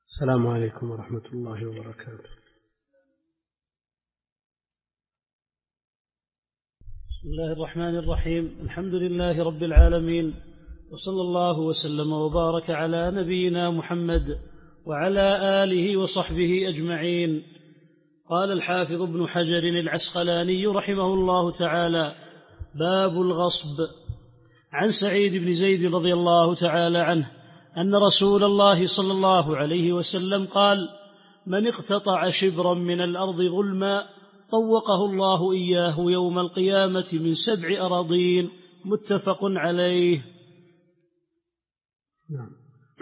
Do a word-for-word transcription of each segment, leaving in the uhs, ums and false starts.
السلام عليكم ورحمة الله وبركاته. بسم الله الرحمن الرحيم. الحمد لله رب العالمين، وصلى الله وسلم وبارك على نبينا محمد وعلى آله وصحبه أجمعين. قال الحافظ ابن حجر العسقلاني رحمه الله تعالى: باب الغصب. عن سعيد بن زيد رضي الله تعالى عنه أن رسول الله صلى الله عليه وسلم قال: من اقتطع شبرا من الأرض ظلما طوقه الله إياه يوم القيامة من سبع أراضين. متفق عليه. نعم.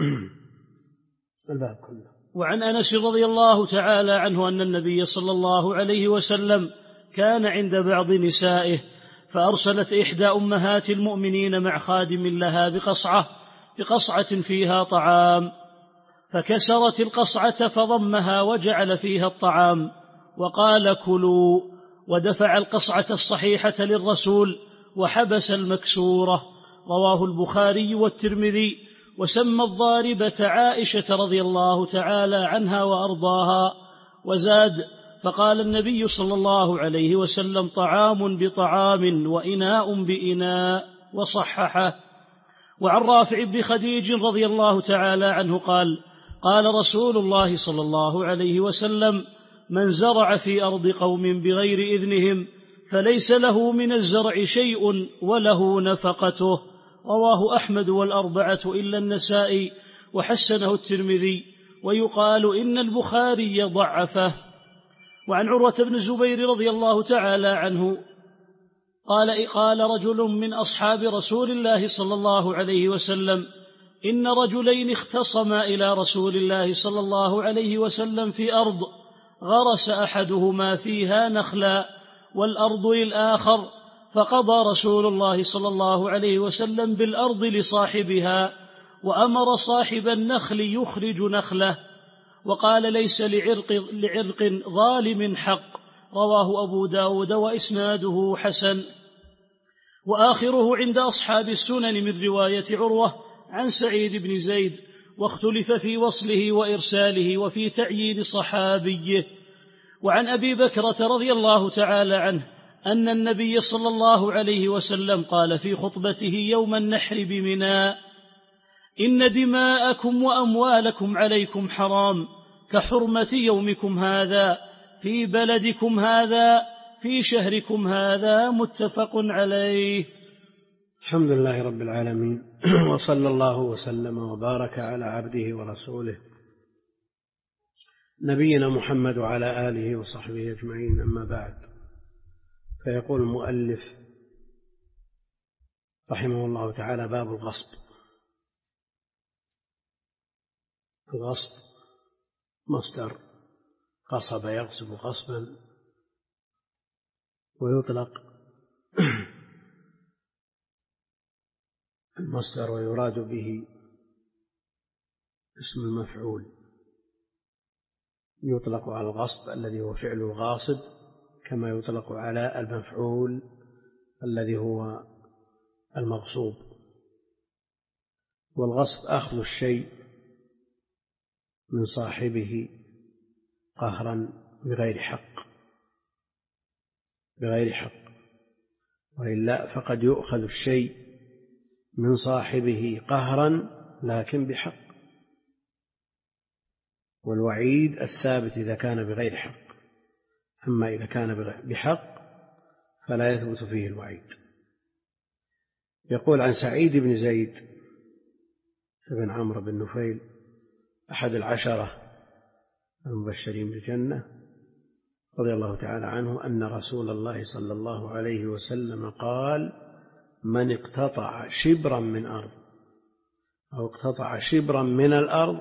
الباب كله. وعن أنس رضي الله تعالى عنه أن النبي صلى الله عليه وسلم كان عند بعض نسائه، فأرسلت إحدى أمهات المؤمنين مع خادم لها بقصعة بقصعة فيها طعام، فكسرت القصعة فضمها وجعل فيها الطعام وقال: كلوا، ودفع القصعة الصحيحة للرسول وحبس المكسورة. رواه البخاري والترمذي، وسمى الضاربة عائشة رضي الله تعالى عنها وأرضاها. وزاد: فقال النبي صلى الله عليه وسلم: طعام بطعام وإناء بإناء. وصححه. وعن رافع بن خديج رضي الله تعالى عنه قال: قال رسول الله صلى الله عليه وسلم: من زرع في أرض قوم بغير إذنهم فليس له من الزرع شيء وله نفقته. رواه أحمد والأربعة إلا النسائي، وحسنه الترمذي، ويقال إن البخاري ضعفه. وعن عروة بن الزبير رضي الله تعالى عنه قال: قال رجل من أصحاب رسول الله صلى الله عليه وسلم: إن رجلين اختصما إلى رسول الله صلى الله عليه وسلم في أرض، غرس أحدهما فيها نخلا والأرض للآخر، فقضى رسول الله صلى الله عليه وسلم بالأرض لصاحبها، وأمر صاحب النخل يخرج نخله، وقال: ليس لعرق, لعرق ظالم حق. رواه أبو داود وإسناده حسن. وآخره عند أصحاب السنن من رواية عروة عن سعيد بن زيد، واختلف في وصله وإرساله وفي تعيين صحابيه. وعن أبي بكرة رضي الله تعالى عنه أن النبي صلى الله عليه وسلم قال في خطبته يوم النحر بمنى: إن دماءكم وأموالكم عليكم حرام كحرمة يومكم هذا في بلدكم هذا في شهركم هذا. متفق عليه. الحمد لله رب العالمين، وصلى الله وسلم وبارك على عبده ورسوله نبينا محمد وعلى آله وصحبه أجمعين. أما بعد، فيقول المؤلف رحمه الله تعالى: باب الغصب. الغصب مصدر غصب يغصب غصبا، ويطلق المصدر ويراد به اسم المفعول. يطلق على الغصب الذي هو فعل الغاصب، كما يطلق على المفعول الذي هو المغصوب. والغصب أخذ الشيء من صاحبه قهرا بغير حق بغير حق وإلا فقد يؤخذ الشيء من صاحبه قهرا لكن بحق. والوعيد الثابت إذا كان بغير حق، أما إذا كان بحق فلا يثبت فيه الوعيد. يقول: عن سعيد بن زيد بن عمرو بن نفيل أحد العشرة المبشرين بالجنة رضي الله تعالى عنه أن رسول الله صلى الله عليه وسلم قال: من اقتطع شبرا من أرض أو اقتطع شبرا من الأرض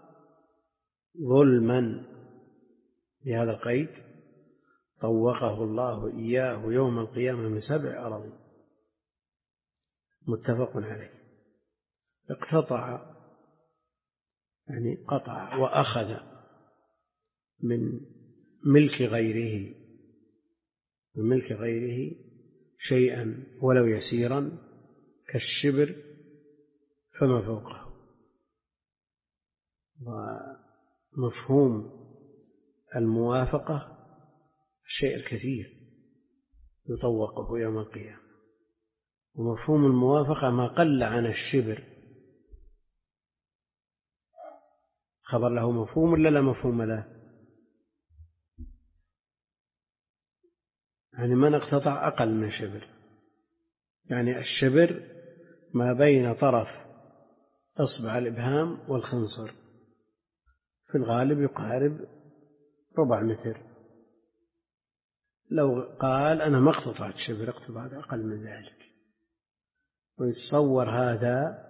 ظلما، بهذا القيد، طوقه الله إياه يوم القيامة من سبع أراضين. متفق عليه. اقتطع يعني قطع وأخذ من ملك غيره من ملك غيره شيئا ولو يسيرا كالشبر فما فوقه. مفهوم الموافقة الشيء الكثير يطوقه يوم القيامة، ومفهوم الموافقة ما قل عن الشبر. خبر له مفهوم ولا لا مفهوم له؟ يعني من اقتطع أقل من شبر، يعني الشبر ما بين طرف إصبع الإبهام والخنصر، في الغالب يقارب ربع متر. لو قال أنا ما اقتطعت شبر، اقتطعت أقل من ذلك، ويتصور هذا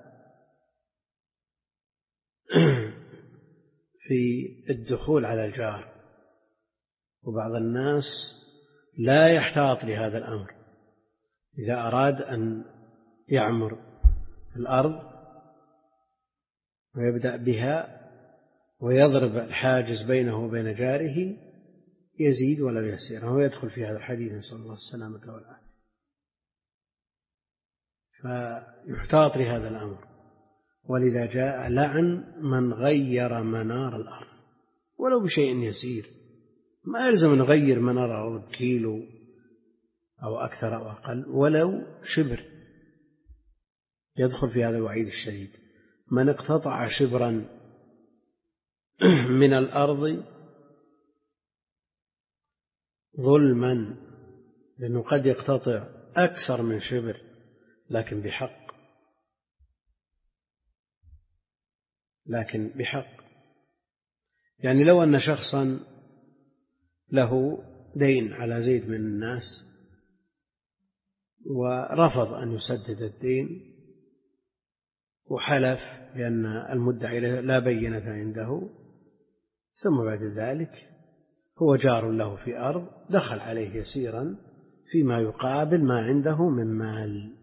في الدخول على الجار، وبعض الناس لا يحتاط لهذا الأمر. إذا أراد أن يعمر الأرض ويبدأ بها ويضرب الحاجز بينه وبين جاره يزيد ولا يسير، هو يدخل في هذا الحديث نسأل الله السلامة والعافية. فيحتاط لهذا الأمر، ولذا جاء لعن من غير منار الأرض ولو بشيء يسير. ما يلزم أن نغير منار الأرض بكيلو أو أكثر أو أقل، ولو شبر يدخل في هذا الوعيد الشديد. من اقتطع شبرا من الأرض ظلما، لأنه قد يقتطع أكثر من شبر لكن بحق، لكن بحق. يعني لو أن شخصا له دين على زيد من الناس ورفض أن يسدد الدين وحلف بأن المدعي لا بينة عنده، ثم بعد ذلك هو جار له في أرض، دخل عليه يسيرا فيما يقابل ما عنده من مال،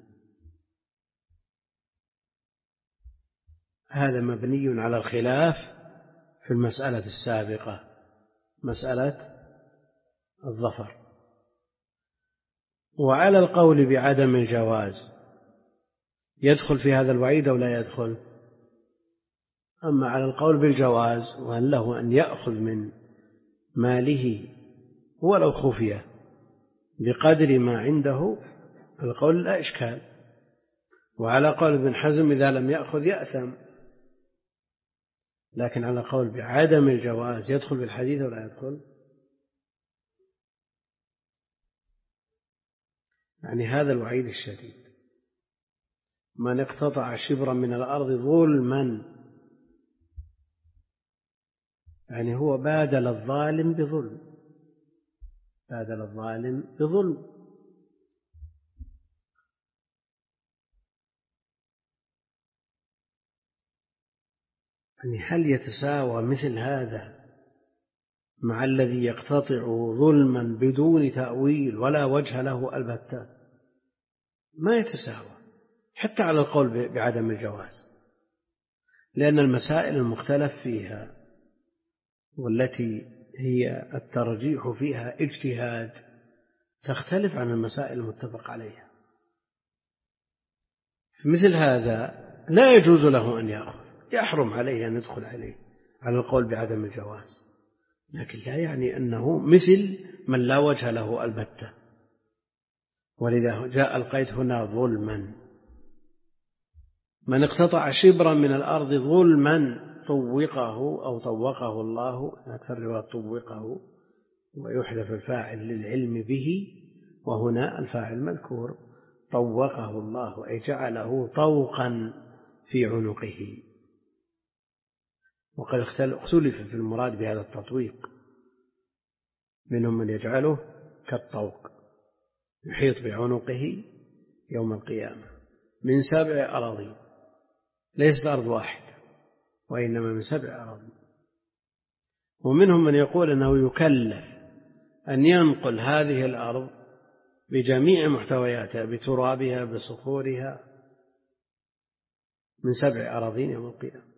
هذا مبني على الخلاف في المسألة السابقة، مسألة الظفر. وعلى القول بعدم الجواز يدخل في هذا الوعيد أو لا يدخل؟ أما على القول بالجواز وأن له أن يأخذ من ماله ولو خفية بقدر ما عنده، القول لا إشكال. وعلى قول ابن حزم إذا لم يأخذ يأثم. لكن على قول بعدم الجواز يدخل في الحديث ولا يدخل؟ يعني هذا الوعيد الشديد، من اقتطع شبرا من الأرض ظلما، يعني هو بادل الظالم بظلم، بادل الظالم بظلم. يعني هل يتساوى مثل هذا مع الذي يقتطع ظلما بدون تأويل ولا وجه له البتة؟ ما يتساوى حتى على القول بعدم الجواز، لأن المسائل المختلف فيها والتي هي الترجيح فيها اجتهاد تختلف عن المسائل المتفق عليها. في مثل هذا لا يجوز له أن يأخذ، يحرم عليه أن يدخل عليه على القول بعدم الجواز، لكن لا يعني أنه مثل من لا وجه له البتة. ولذا جاء القيد هنا ظلما. من اقتطع شبرا من الأرض ظلما طوقه أو طوقه الله، أكثر رواية طوقه، ويحذف الفاعل للعلم به، وهنا الفاعل مذكور، طوقه الله أي جعله طوقا في عنقه. وقد اختلف في المراد بهذا التطويق، منهم من يجعله كالطوق يحيط بعنقه يوم القيامة من سبع أراضين، ليست أرض واحدة وإنما من سبع أراضين. ومنهم من يقول أنه يكلف أن ينقل هذه الأرض بجميع محتوياتها بترابها بصخورها من سبع أراضين يوم القيامة.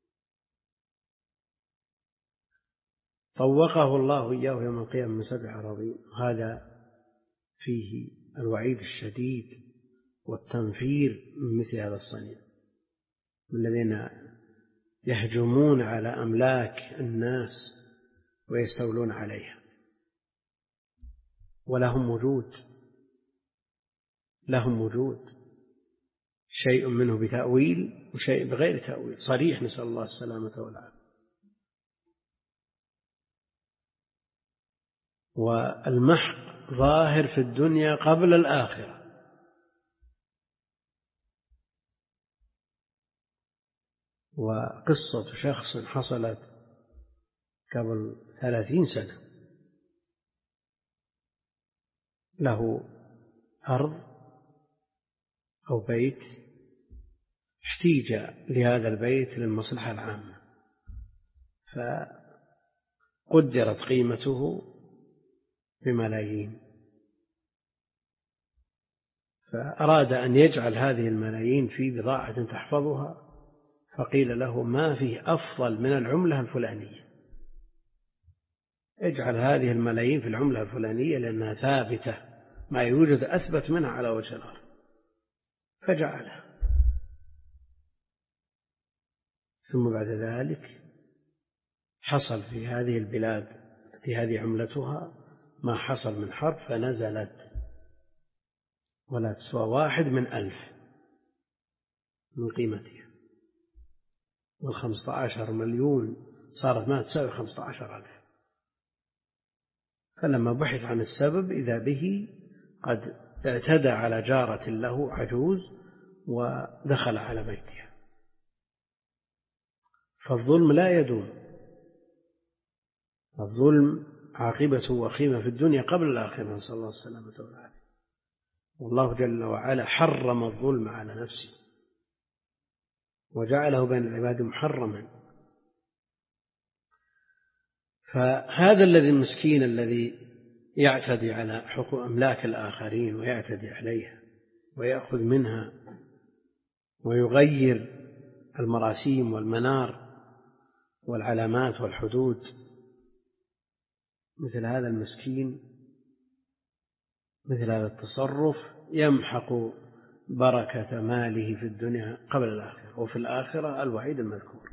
طوقه الله إياه يوم القيامة من سبع أراضين، هذا فيه الوعيد الشديد والتنفير من مثل هذا الصنيع، من الذين يهجمون على أملاك الناس ويستولون عليها، ولهم وجود، لهم وجود، شيء منه بتأويل وشيء بغير تأويل صريح، نسأل الله السلامة والعافية. والمحق ظاهر في الدنيا قبل الآخرة. وقصة شخص حصلت قبل ثلاثين سنة، له أرض أو بيت، احتيج لهذا البيت للمصلحة العامة، فقدرت قيمته بملايين، فأراد أن يجعل هذه الملايين في بضاعة تحفظها، فقيل له ما فيه أفضل من العملة الفلانية، اجعل هذه الملايين في العملة الفلانية لأنها ثابتة، ما يوجد أثبت منها على وجه الأرض، فجعلها. ثم بعد ذلك حصل في هذه البلاد التي هذه عملتها ما حصل من حرب، فنزلت ولا تسوى واحد من ألف من قيمتها، والخمسة عشر مليون صارت ما تساوي خمسة عشر ألف. فلما بحث عن السبب إذا به قد اعتدى على جارة له عجوز ودخل على بيتها. فالظلم لا يدوم، الظلم عاقبته وخيمة في الدنيا قبل الآخرة، نسأل الله السلامة والعافية. والله جل وعلا حرم الظلم على نفسه وجعله بين العباد محرما. فهذا الذي المسكين الذي يعتدي على حقوق أملاك الآخرين ويعتدي عليها ويأخذ منها ويغير المراسيم والمنار والعلامات والحدود، مثل هذا المسكين مثل هذا التصرف يمحق بركة ماله في الدنيا قبل الآخرة، وفي الآخرة الوعيد المذكور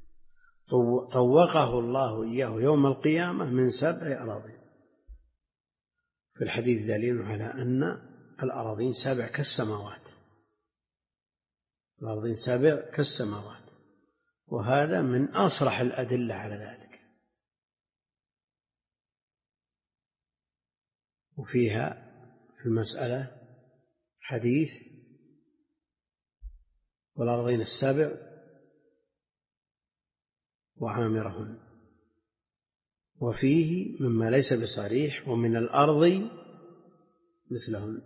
طوقه الله إياه يوم القيامة من سبع أراضين. في الحديث دليل على أن الأراضين سبع كالسماوات، الأراضين سبع كالسماوات، وهذا من أصرح الأدلة على ذلك. وفيها في المسألة حديث والأرضين السبع وعامرهن، وفيه مما ليس بصريح ومن الأرض مثلهن،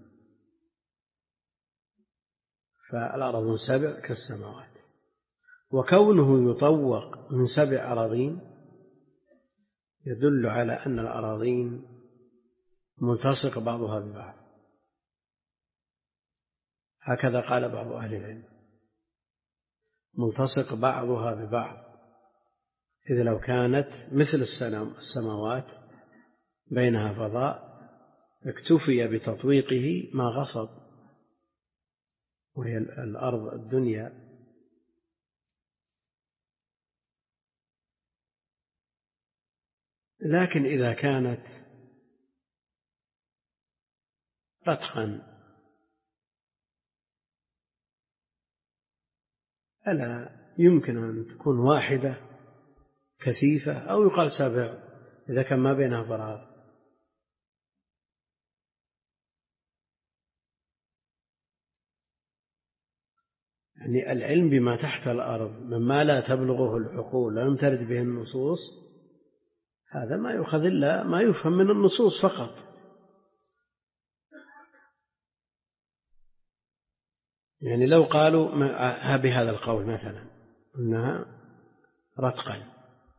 فالأرض سبع كالسماوات. وكونه يطوق من سبع أراضين يدل على أن الأراضين ملتصق بعضها ببعض، هكذا قال بعض أهل العلم، ملتصق بعضها ببعض، إذا لو كانت مثل السماوات بينها فضاء اكتفي بتطويقه ما غصب، وهي الأرض الدنيا. لكن إذا كانت رتقا ألا يمكن أن تكون واحدة كثيفة، أو يقال سبع إذا كان ما بينها فراغ. يعني العلم بما تحت الأرض مما لا تبلغه العقول ولم ترد به النصوص، هذا ما يؤخذ إلا ما يفهم من النصوص فقط. يعني لو قالوا بهذا القول مثلا أنها رتقا،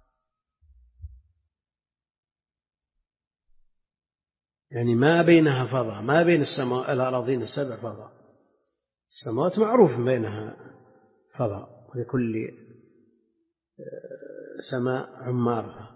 يعني ما بينها فضاء، ما بين السماء الأراضين السبع فضاء، السماوات معروف بينها فضاء ولكل سماء عمارها.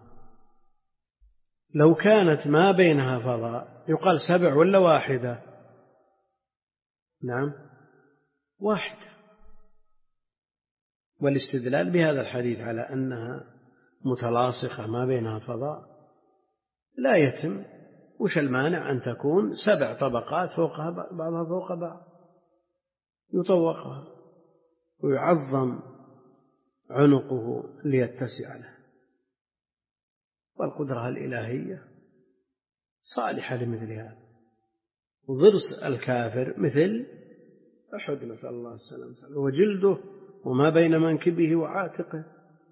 لو كانت ما بينها فضاء يقال سبع ولا واحدة؟ نعم واحدة، والاستدلال بهذا الحديث على أنها متلاصقة ما بينها فضاء لا يتم. وش المانع أن تكون سبع طبقات فوقها بعضها فوق بعض، يطوقها ويعظم عنقه ليتسع له. والقدرة الإلهية صالحة لمثل هذا. وضرس الكافر مثل أحد، نسأل الله السلامة، وجلده وما بين منكبه وعاتقه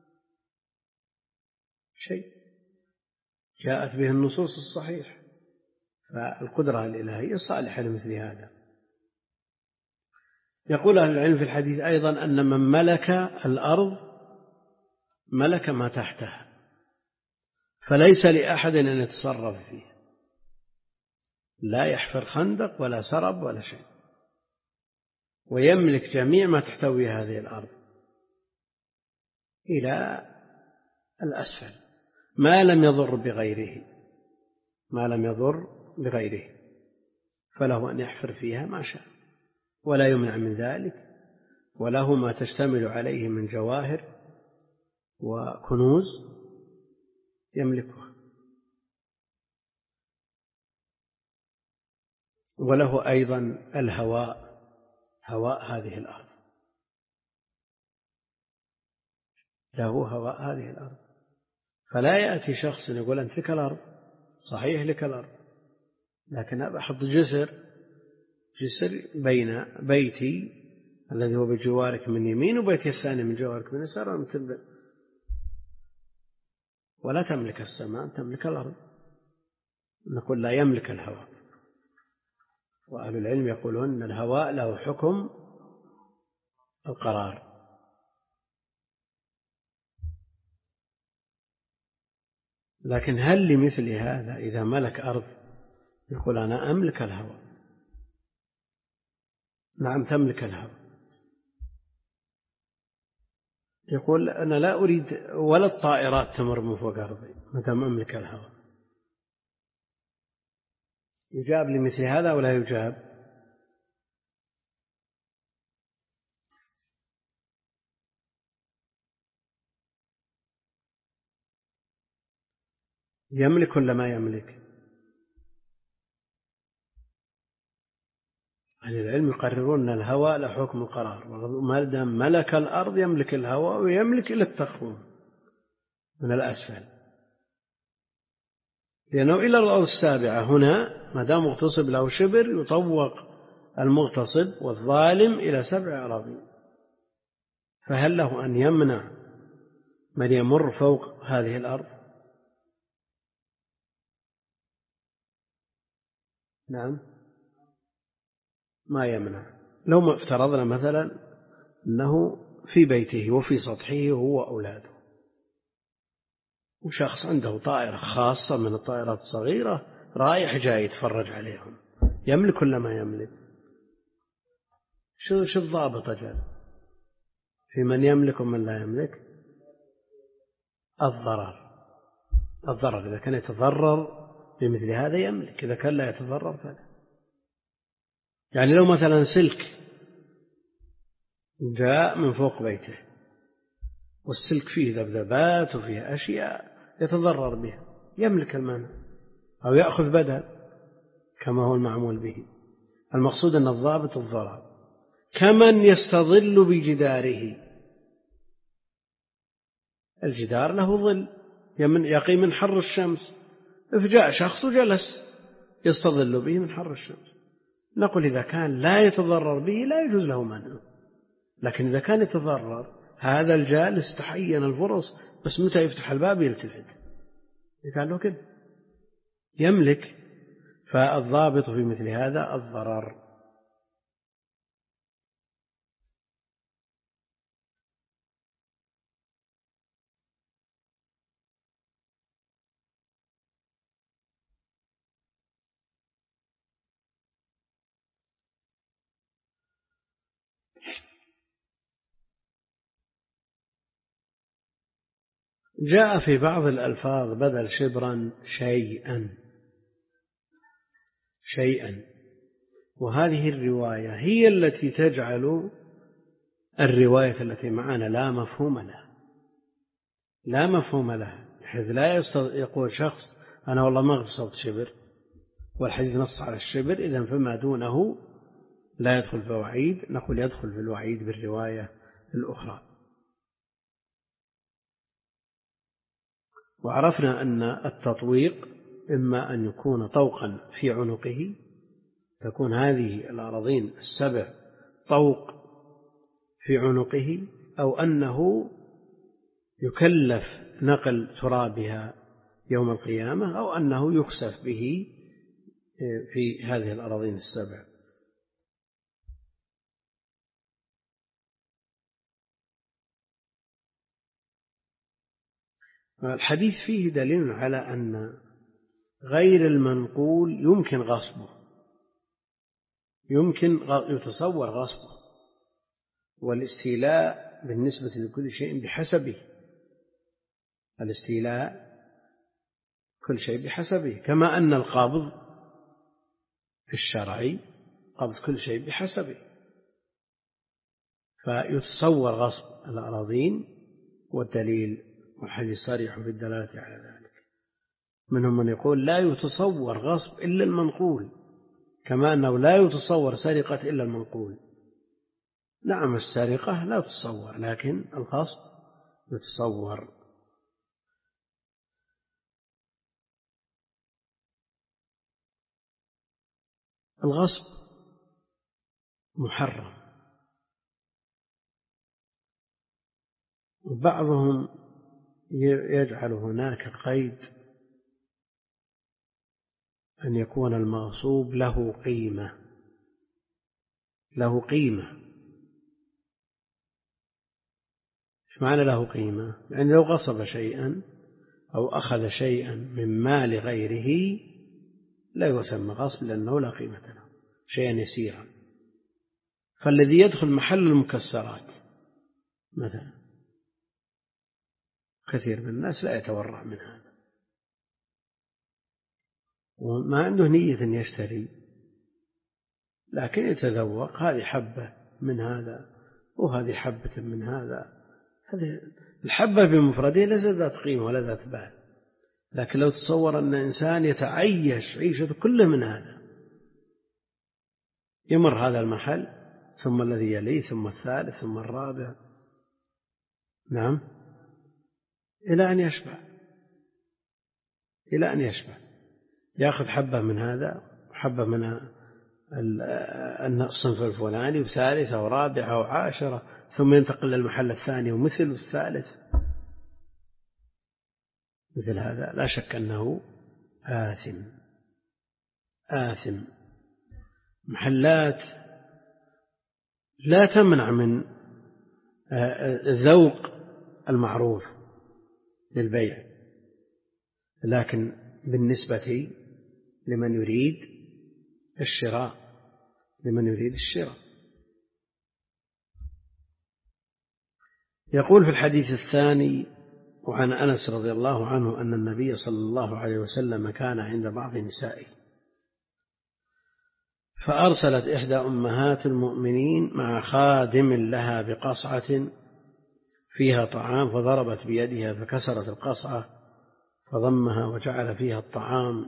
شيء جاءت به النصوص الصحيح. فالقدرة الإلهية صالحة لمثل هذا. يقول أهل العلم في الحديث أيضا أن من ملك الأرض ملك ما تحتها، فليس لأحد أن يتصرف فيه، لا يحفر خندق ولا سرب ولا شيء، ويملك جميع ما تحتوي هذه الأرض إلى الأسفل ما لم يضر بغيره، ما لم يضر بغيره، فله أن يحفر فيها ما شاء ولا يمنع من ذلك، وله ما تشتمل عليه من جواهر وكنوز يملكها. وله أيضا الهواء، هواء هذه الأرض، له هواء هذه الأرض. فلا يأتي شخص يقول أنت لك الأرض، صحيح لك الأرض، لكن أبى أحط جسر جسر بين بيتي الذي هو بجوارك من يمين وبيتي الثاني من جوارك من يسار، ولا تملك السماء، تملك الأرض. نقول لا يملك الهواء. وأهل العلم يقولون أن الهواء له حكم القرار. لكن هل لمثل هذا إذا ملك أرض يقول أنا أملك الهواء؟ نعم تملك الهواء. يقول أنا لا أريد ولا الطائرات تمر من فوق أرضي متى أملك الهواء. يجاب لمثل هذا ولا يجاب؟ يملك ولا ما يملك؟ أهل العلم يقررون أن الهواء له حكم القرار، ما دام ملك الأرض يملك الهواء ويملك إلى التخوم من الأسفل، لأنه إلى الأرض السابعة هنا ما دام مغتصب له شبر يطوق المغتصب والظالم إلى سبع أراضين. فهل له أن يمنع من يمر فوق هذه الأرض؟ نعم ما يمنع. لو ما افترضنا مثلا أنه في بيته وفي سطحه هو وأولاده، وشخص عنده طائرة خاصة من الطائرات الصغيرة رايح جاي يتفرج عليهم، يملك ولا ما يملك؟ شو شو الضابط أجل في من يملك ومن لا يملك؟ الضرر. الضرر إذا كان يتضرر بمثل هذا يملك، إذا كان لا يتضرر فلا. يعني لو مثلا سلك جاء من فوق بيته والسلك فيه ذبذبات وفيه أشياء يتضرر بها، يملك المانع أو يأخذ بدل كما هو المعمول به. المقصود أن الضابط الضرر. كمن يستظل بجداره، الجدار له ظل يقي من حر الشمس، فجاء شخص وجلس يستظل به من حر الشمس، نقول إذا كان لا يتضرر به لا يجوز له منعه. لكن إذا كان يتضرر هذا الجالس تحين الفرص، بس متى يفتح الباب يلتفت، قال له كده يملك. فالضابط في مثل هذا الضرر. جاء في بعض الألفاظ بدل شبرا شيئا شيئا، وهذه الرواية هي التي تجعل الرواية التي معنا لا مفهوم لها، لا مفهوم لها، بحيث لا يقول شخص أنا والله ما اغتصبت شبر والحديث نص على الشبر، إذن فما دونه لا يدخل في وعيد، نقول يدخل في الوعيد بالرواية الأخرى. وعرفنا أن التطويق إما أن يكون طوقا في عنقه، تكون هذه الأراضين السبع طوق في عنقه، أو أنه يكلف نقل ترابها يوم القيامة، أو أنه يخسف به في هذه الأراضين السبع. الحديث فيه دليل على أن غير المنقول يمكن غصبه، يمكن يتصور غصبه، والاستيلاء بالنسبة لكل شيء بحسبه، الاستيلاء كل شيء بحسبه، كما أن القبض في الشرع قبض كل شيء بحسبه، فيتصور غصب الأراضين، والدليل والحديث صريح في الدلالة على ذلك. منهم من يقول لا يتصور غصب إلا المنقول، كما أنه لا يتصور سرقة إلا المنقول. نعم السرقة لا تتصور، لكن الغصب يتصور. الغصب محرم، وبعضهم يجعل هناك قيد أن يكون المغصوب له قيمة، له قيمة. إيش معنى له قيمة؟ يعني لو غصب شيئا أو أخذ شيئا من مال غيره لا يسمى غصب، لأنه لا قيمة له، شيئا يسيرا. فالذي يدخل محل المكسرات مثلا، كثير من الناس لا يتورع من هذا، وما عنده نية أن يشتري، لكن يتذوق، هذه حبة من هذا وهذه حبة من هذا. هذه الحبة بمفردها ليست ذات قيمة ولا ذات بال، لكن لو تصور أن إنسان يتعيش عيشة كله من هذا، يمر هذا المحل ثم الذي يليه ثم الثالث ثم الرابع، نعم، إلى أن يشبع، إلى أن يشبع، يأخذ حبة من هذا وحبة من الصنف الفلاني وثالثة ورابعة وعاشرة، ثم ينتقل للمحل الثاني ومثل الثالث. مثل هذا لا شك أنه آثم، آثم. محلات لا تمنع من ذوق المعروف للبيع، لكن بالنسبة لمن يريد الشراء، لمن يريد الشراء. يقول في الحديث الثاني: وعن أنس رضي الله عنه أن النبي صلى الله عليه وسلم كان عند بعض نسائه فأرسلت إحدى أمهات المؤمنين مع خادم لها بقصعة فيها طعام، فضربت بيدها فكسرت القصعة، فضمها وجعل فيها الطعام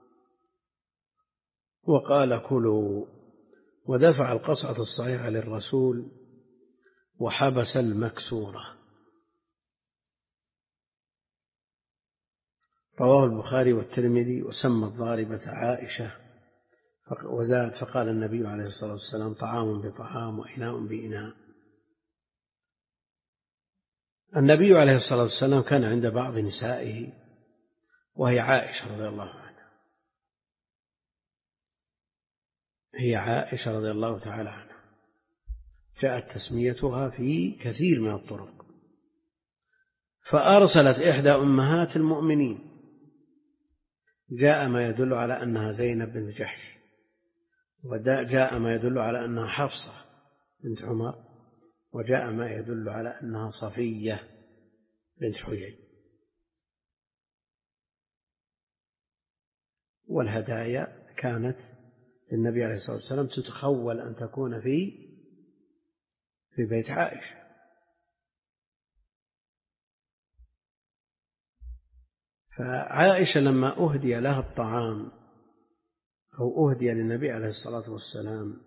وقال: كلوا، ودفع القصعة الصحيحة للرسول وحبس المكسورة. رواه البخاري والترمذي، وسمى الضاربة عائشة، وزاد فقال النبي عليه الصلاة والسلام: طعام بطعام وإناء بإناء. النبي عليه الصلاة والسلام كان عند بعض نسائه وهي عائشة رضي الله عنها، هي عائشة رضي الله تعالى عنها، جاءت تسميتها في كثير من الطرق. فأرسلت إحدى أمهات المؤمنين، جاء ما يدل على أنها زينب بنت جحش، وجاء ما يدل على أنها حفصة بنت عمر، وجاء ما يدل على أنها صفية بنت حيي. والهدايا كانت للنبي عليه الصلاة والسلام تتخول أن تكون في في بيت عائشة. فعائشة لما أهدي لها الطعام أو أهدي للنبي عليه الصلاة والسلام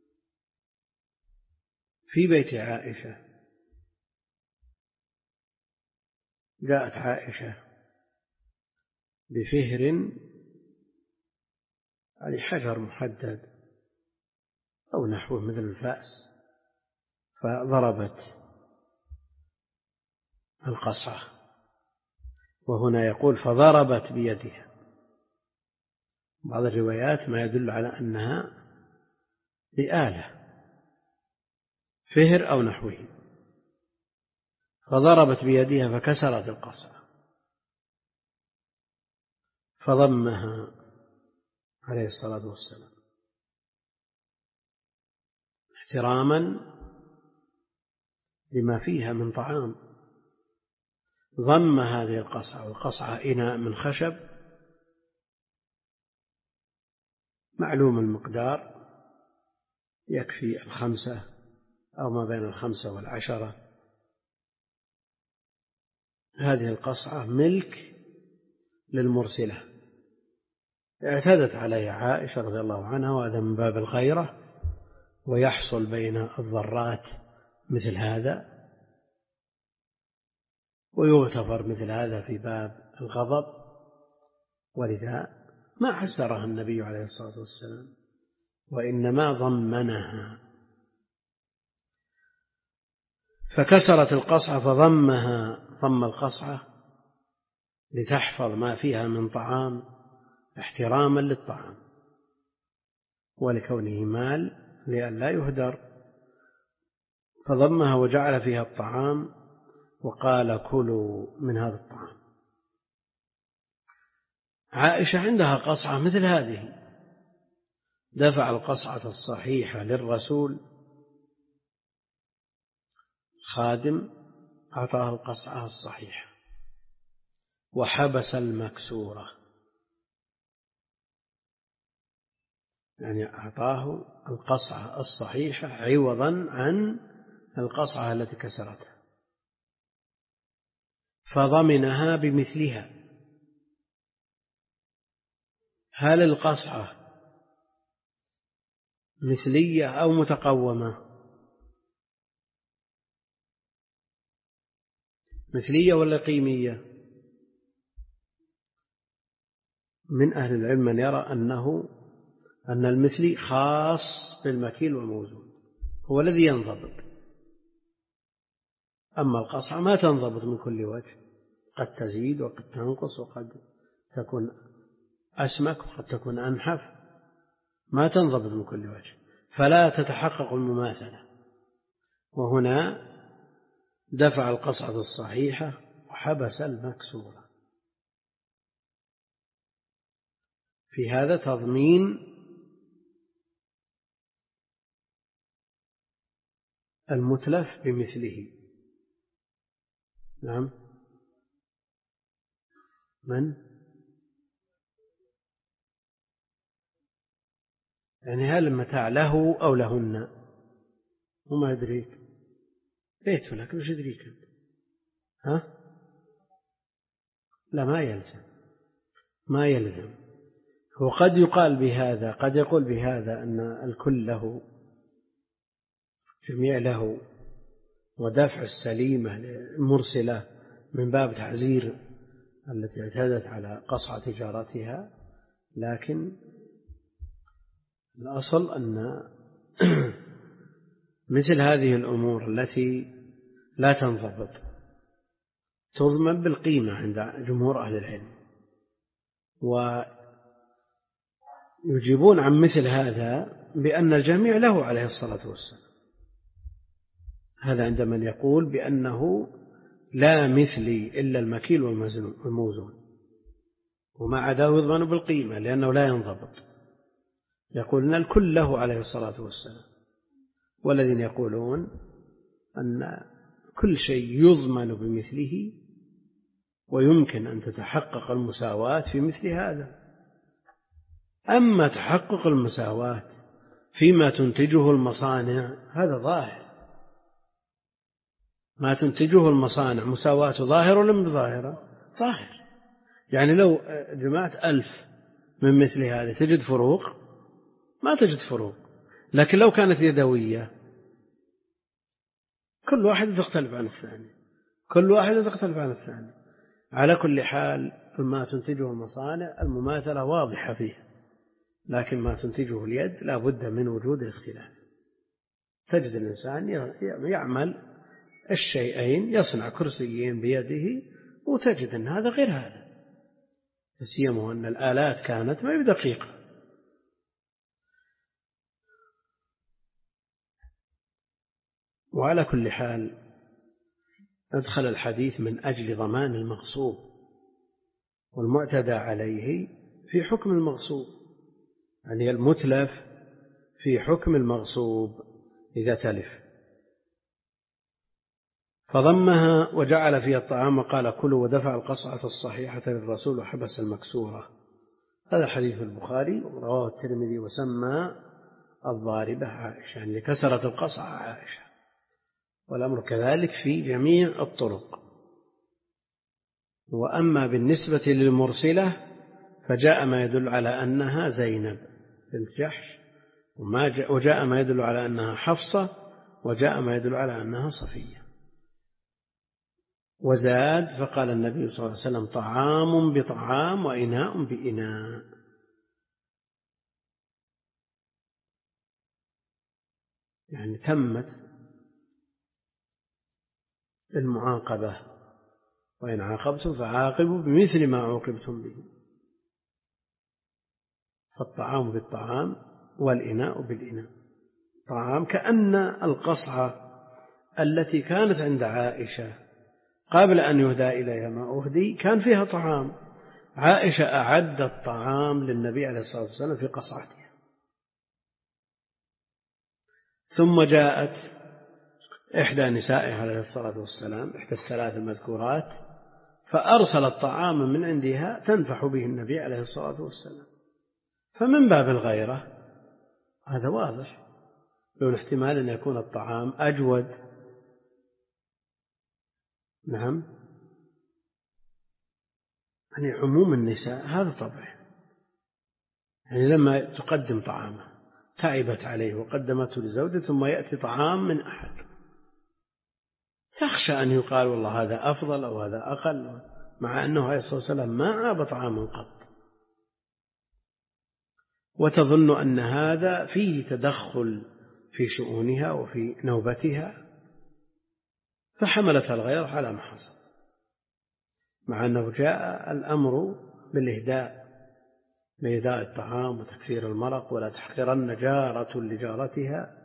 في بيت عائشة، جاءت عائشة بفهر يعني حجر محدد أو نحوه مثل الفأس، فضربت القصعة، وهنا يقول فضربت بيدها. بعض الروايات ما يدل على أنها بآلة فهر أو نحوه، فضربت بيدها فكسرت القصعة، فضمها عليه الصلاة والسلام احتراما لما فيها من طعام. ضم هذه القصعة، والقصعة إناء من خشب معلوم المقدار، يكفي الخمسة أو ما بين الخمسة والعشرة. هذه القصعة ملك للمرسلة، اعتدت عليها عائشة رضي الله عنها، وهذا من باب الغيرة، ويحصل بين الضرات مثل هذا، ويغتفر مثل هذا في باب الغضب، ولذا ما عسرها النبي عليه الصلاة والسلام، وإنما ضمنها. فكسرت القصعة فضمها، ضم القصعة لتحفظ ما فيها من طعام احتراما للطعام، ولكونه مال لئلا يهدر، فضمها وجعل فيها الطعام وقال كلوا من هذا الطعام. عائشة عندها قصعة مثل هذه، دفع القصعة الصحيحة للرسول، خادم أعطاه القصعة الصحيحة وحبس المكسورة، يعني أعطاه القصعة الصحيحة عوضا عن القصعة التي كسرتها، فضمنها بمثلها. هل القصعة مثلية أو متقومة؟ مثلية ولا قيمية؟ من أهل العلم من يرى أنه أن المثلي خاص بالمكيل والموزون، هو الذي ينضبط، أما القصعة ما تنضبط من كل وجه، قد تزيد وقد تنقص، وقد تكون أسمك وقد تكون أنحف، ما تنضبط من كل وجه، فلا تتحقق المماثلة. وهنا دفع القصعة الصحيحة وحبس المكسورة، في هذا تضمين المتلف بمثله. نعم. من؟ يعني هل المتاع له أو لهن؟ وما يدريك، بيت لكن وش يدريك أنت؟ ها؟ لا، ما يلزم، ما يلزم. وقد يقال بهذا، قد يقول بهذا أن الكل له، جميع له، ودفع السليمة المرسلة من باب تعزير التي اعتادت على قصع تجارتها، لكن الأصل أن مثل هذه الأمور التي لا تنضبط تضمن بالقيمة عند جمهور أهل العلم، ويجيبون عن مثل هذا بأن الجميع له عليه الصلاة والسلام. هذا عند من يقول بأنه لا مثلي إلا المكيل والموزون، وما عداه يضمن بالقيمة لأنه لا ينضبط، يقول أن الكل له عليه الصلاة والسلام. والذين يقولون أن كل شيء يضمن بمثله ويمكن أن تتحقق المساواة في مثل هذا. أما تحقق المساواة فيما تنتجه المصانع هذا ظاهر، ما تنتجه المصانع مساواة ظاهر ولا بظاهرة؟ ظاهر. يعني لو جمعت ألف من مثل هذه تجد فروق؟ ما تجد فروق. لكن لو كانت يدوية كل واحد تختلف عن الثاني، كل واحد تختلف عن الثاني. على كل حال ما تنتجه المصانع المماثلة واضحة فيه، لكن ما تنتجه اليد لا بد من وجود الاختلاف. تجد الإنسان يعمل الشيئين، يصنع كرسيين بيده، وتجد أن هذا غير هذا، سيما أن الآلات كانت ما بدقيقة. وعلى كل حال أدخل الحديث من أجل ضمان المغصوب والمعتدى عليه في حكم المغصوب، يعني المتلف في حكم المغصوب إذا تلف. فضمها وجعل فيها الطعام وقال كلوا ودفع القصعة الصحيحة للرسول وحبس المكسورة. هذا الحديث البخاري ورواه الترمذي وسمى الضاربة عائشة، يعني كسرت القصعة عائشة، والأمر كذلك في جميع الطرق. وأما بالنسبة للمرسلة فجاء ما يدل على أنها زينب بنت جحش، وجاء ما يدل على أنها حفصة، وجاء ما يدل على أنها صفية. وزاد فقال النبي صلى الله عليه وسلم طعام بطعام وإناء بإناء. يعني تمت المعاقبة، وإن عاقبتم فعاقبوا بمثل ما عوقبتم به. فالطعام بالطعام والإناء بالإناء. طعام كأن القصعة التي كانت عند عائشة قبل أن يهدى إليها ما أهدي كان فيها طعام، عائشة أعدت طعام للنبي عليه الصلاة والسلام في قصعتها. ثم جاءت إحدى نسائه عليه الصلاة والسلام، إحدى الثلاث المذكورات، فأرسلت طعاما من عندها تنفح به النبي عليه الصلاة والسلام. فمن باب الغيرة هذا واضح، دون احتمال أن يكون الطعام أجود. نعم، يعني عموم النساء هذا طبع، يعني لما تقدم طعامه تعبت عليه وقدمته لزوجه ثم يأتي طعام من أحد، تخشى أن يقال والله هذا أفضل أو هذا أقل، مع أنه عليه الصلاة والسلام ما عاب طعاما قط، وتظن أن هذا فيه تدخل في شؤونها وفي نوبتها، فحملتها الغيرة على ما حصل، مع أنه جاء الأمر بالإهداء، بإهداء الطعام وتكثير المرق، ولا تحقرن جارة لجارتها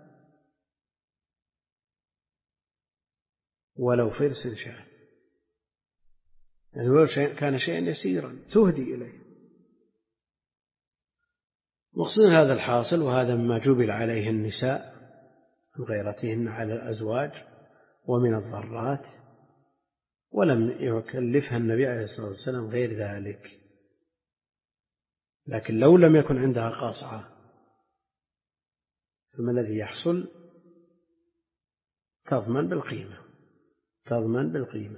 ولو فرس شاة، يعني ولو كان شيئا يسيرا تهدي إليه. مقصود هذا الحاصل، وهذا مما جبل عليه النساء من غيرتهن على الأزواج ومن الضرات، ولم يكلفها النبي عليه الصلاة والسلام غير ذلك. لكن لو لم يكن عندها قاصعة فما الذي يحصل؟ تضمن بالقيمة، تضمن بالقيمة.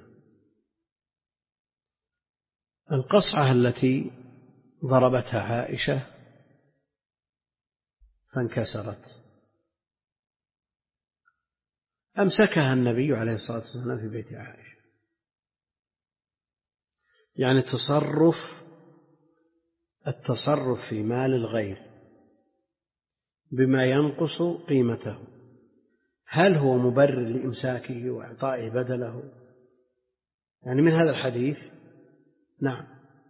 القصعة التي ضربتها عائشة فانكسرت أمسكها النبي عليه الصلاة والسلام في بيت عائشة، يعني تصرف التصرف في مال الغير بما ينقص قيمته، هل هو مبرر لإمساكه وإعطائه بدله؟ يعني من هذا الحديث نعم،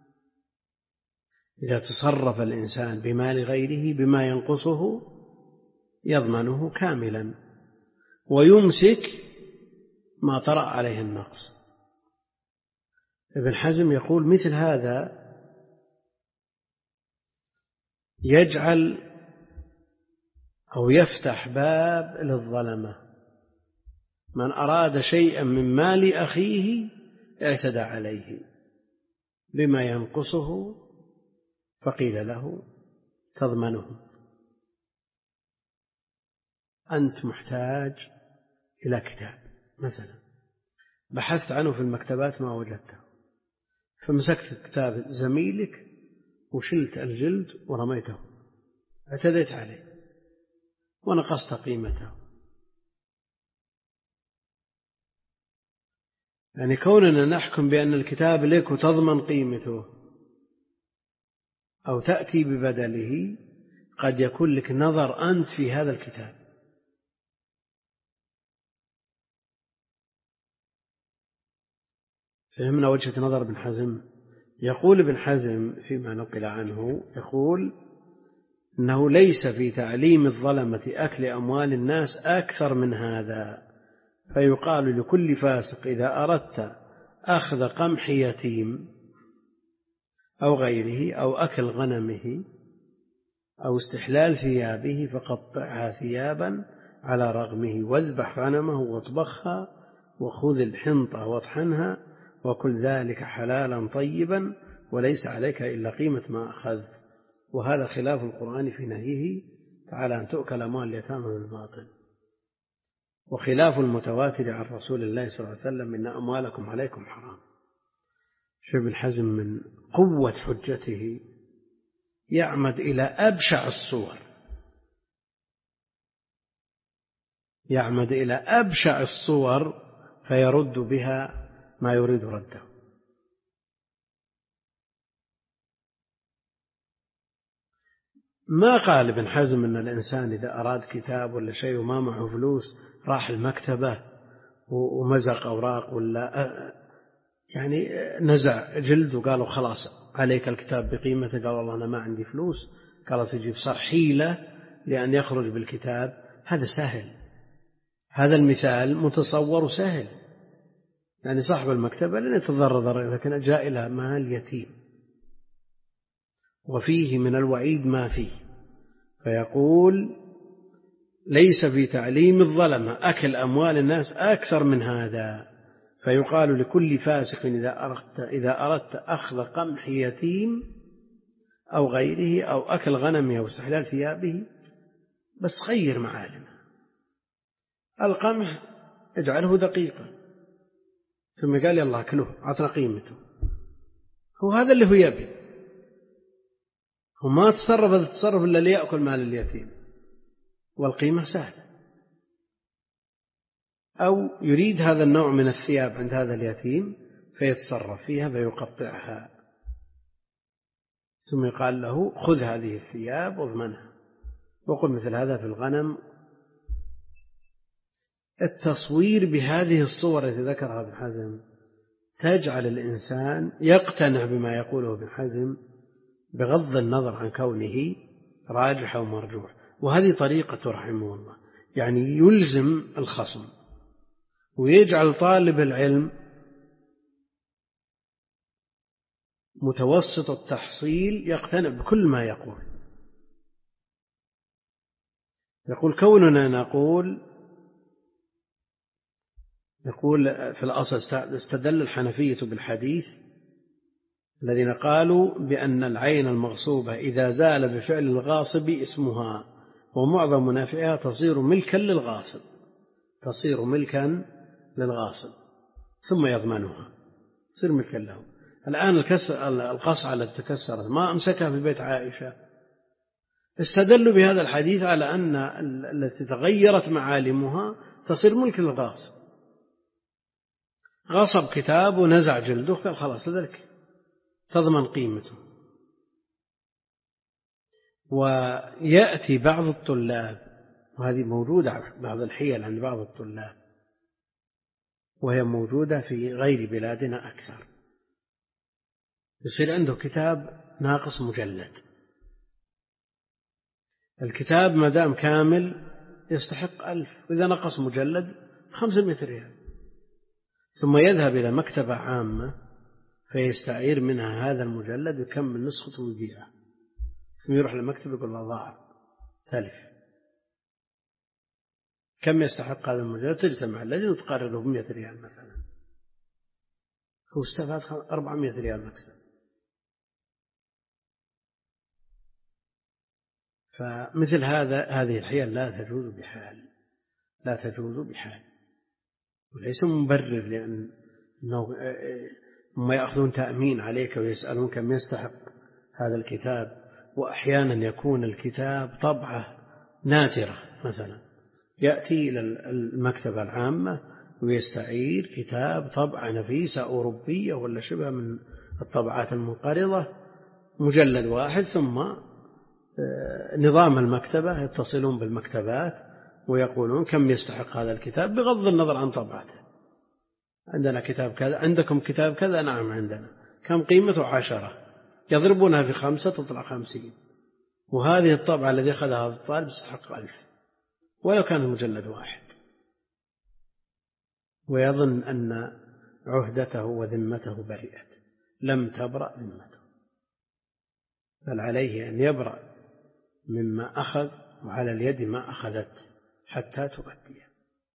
إذا تصرف الإنسان بمال غيره بما ينقصه يضمنه كاملا ويمسك ما طرأ عليه النقص. ابن حزم يقول مثل هذا يجعل أو يفتح باب للظلمة، من أراد شيئا من مال أخيه اعتدى عليه بما ينقصه فقيل له تضمنه، أنت محتاج إلى كتاب مثلا بحثت عنه في المكتبات ما وجدته، فمسكت كتاب زميلك وشلت الجلد ورميته، اعتديت عليه ونقصت قيمته. يعني كوننا نحكم بأن الكتاب لك وتضمن قيمته أو تأتي ببدله، قد يكون لك نظر أنت في هذا الكتاب. فهمنا وجهة نظر ابن حزم؟ يقول ابن حزم فيما نقل عنه، يقول إنه ليس في تعليم الظلمة أكل أموال الناس أكثر من هذا، فيقال لكل فاسق إذا أردت أخذ قمح يتيم أو غيره أو أكل غنمه أو استحلال ثيابه فقطعها ثيابا على رغمه، واذبح غنمه واطبخها وخذ الحنطة واطحنها وكل ذلك حلالا طيبا وليس عليك إلا قيمة ما أخذت. وهذا خلاف القرآن في نهيه تعالى أن تؤكل أموال اليتامى بالباطل، وخلاف المتواتر عن رسول الله صلى الله عليه وسلم إن أموالكم عليكم حرام. شيخ ابن حزم من قوة حجته يعمد إلى أبشع الصور، يعمد إلى أبشع الصور فيرد بها ما يريد رده. ما قال ابن حزم أن الإنسان إذا أراد كتاب ولا شيء وما معه فلوس راح المكتبة ومزق أوراق ولا يعني نزع جلد وقالوا خلاص عليك الكتاب بقيمته، قال والله أنا ما عندي فلوس، قالوا تجيب صار حيلة لأن يخرج بالكتاب. هذا سهل، هذا المثال متصور سهل، يعني صاحب المكتبة لن يتضرر، لكن جاء إلى مال يتيم وفيه من الوعيد ما فيه، فيقول ليس في تعليم الظلمة أكل أموال الناس أكثر من هذا، فيقال لكل فاسق إذا أردت, إذا أردت أخذ قمح يتيم أو غيره أو أكل غنمه أو استحلال ثيابه، بس غير معالمه. القمح اجعله دقيقا، ثم قال يلا أكله عطنا قيمته، هو هذا اللي هو يبي، هو ما تصرف هذا التصرف إلا ليأكل مال اليتيم، والقيمة سهلة. أو يريد هذا النوع من الثياب عند هذا اليتيم فيتصرف فيها فيقطعها، ثم يقال له خذ هذه الثياب واضمنها. وقل مثل هذا في الغنم. التصوير بهذه الصور التي ذكرها ابن حزم تجعل الإنسان يقتنع بما يقوله ابن حزم بغض النظر عن كونه راجح أو مرجوح. وهذه طريقة رحمه الله، يعني يلزم الخصم ويجعل طالب العلم متوسط التحصيل يقتنع بكل ما يقول. يقول كوننا نقول يقول في الأصل استدل الحنفية بالحديث الذين قالوا بأن العين المغصوبة إذا زال بفعل الغاصب اسمها ومعظم منافعها تصير ملكا للغاصب تصير ملكا للغاصب ثم يضمنها، تصير ملكا له. الآن القصعة التي تكسرت ما أمسكها في بيت عائشة، استدلوا بهذا الحديث على أن التي تغيرت معالمها تصير ملك للغاصب. غصب كتاب ونزع جلده قال خلاص لذلك تضمن قيمته. ويأتي بعض الطلاب، وهذه موجودة بعض الحيل عند بعض الطلاب وهي موجودة في غير بلادنا أكثر، يصير عنده كتاب ناقص مجلد، الكتاب ما دام كامل يستحق ألف، وإذا نقص مجلد خمسمائة ريال، ثم يذهب إلى مكتبة عامة فيستعير منها هذا المجلد ويكمل نسخته ويبيعه، ثم يروح للمكتبة يقول له ضاع تلف، كم يستحق هذا المجلد؟ تجتمع اللجنة وتقرره بمئة ريال مثلا، هو استفاد أربعمائة ريال مكسب. فمثل هذا هذه الحيل لا تجوز بحال، لا تجوز بحال. وليس مبرر، لأن هم يأخذون تأمين عليك ويسألون كم يستحق هذا الكتاب. وأحيانا يكون الكتاب طبعة نادرة، مثلا يأتي إلى المكتبة العامة ويستعير كتاب طبعة نفيسة أوروبية ولا شبه من الطبعات المنقرضة، مجلد واحد، ثم نظام المكتبة يتصلون بالمكتبات ويقولون كم يستحق هذا الكتاب بغض النظر عن طبعته. عندنا كتاب كذا، عندكم كتاب كذا، نعم عندنا، كم قيمته؟ عشرة، يضربونها في خمسة تطلع خمسين، وهذه الطبعة الذي أخذها هذا الطالب يستحق ألف ولو كان المجلد واحد، ويظن أن عهدته وذمته برئت. لم تبرأ ذمته، بل عليه أن يبرأ مما أخذ، وعلى اليد ما أخذت حتى تؤديه.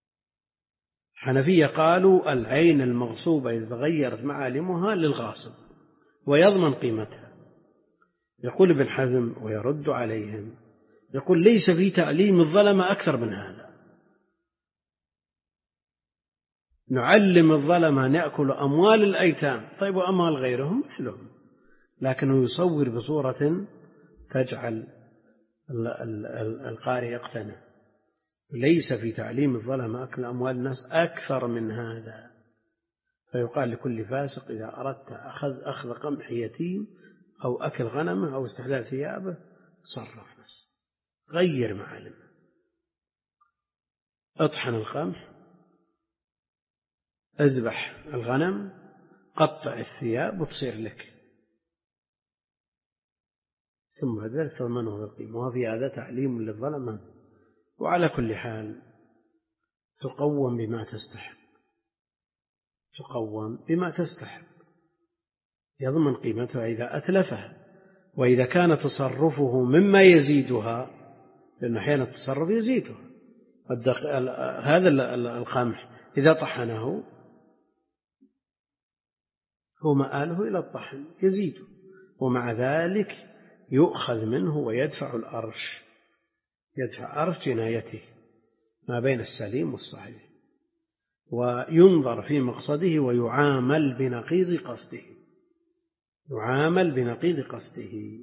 حنفية قالوا العين المغصوبة إذا تغيرت معالمها للغاصب ويضمن قيمتها. يقول ابن حزم ويرد عليهم، يقول ليس في تعليم الظلمة أكثر من هذا. نعلم الظلمة أن يأكل أموال الأيتام، طيب وأموال غيرهم مثلهم، لكنه يصور بصورة تجعل القارئ يقتنع. ليس في تعليم الظلمة أكل أموال الناس أكثر من هذا. فيقال لكل فاسق إذا أردت أخذ أخذ قمح يتيم أو أكل غنمه أو استحلال ثيابه، صرف نفسه، غير معالمه، اطحن القمح، اذبح الغنم، قطع الثياب وتصير لك، ثم ذلك تضمنه بالقيمة. وفي هذا تعليم للظلمة. وعلى كل حال تقوم بما تستحق، تقوم بما تستحق، يضمن قيمتها إذا أتلفها. وإذا كان تصرفه مما يزيدها، لأن أحيانا التصرف يزيدها، هذا القمح إذا طحنه هو مآله إلى الطحن يزيده، ومع ذلك يؤخذ منه ويدفع الأرش، يدفع أرش جنايته ما بين السليم والصحيح، وينظر في مقصده ويعامل بنقيض قصده، يعامل بنقيض قصده.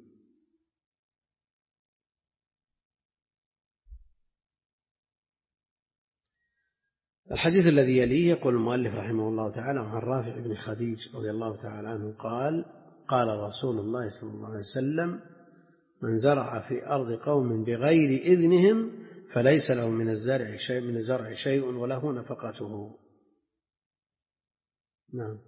الحديث الذي يليه يقول المؤلف رحمه الله تعالى عن رافع بن خديج رضي الله تعالى عنه قال: قال رسول الله صلى الله عليه وسلم: من زرع في أرض قوم بغير إذنهم فليس له من الزرع شيء من الزرع شيء وله نفقته. نعم.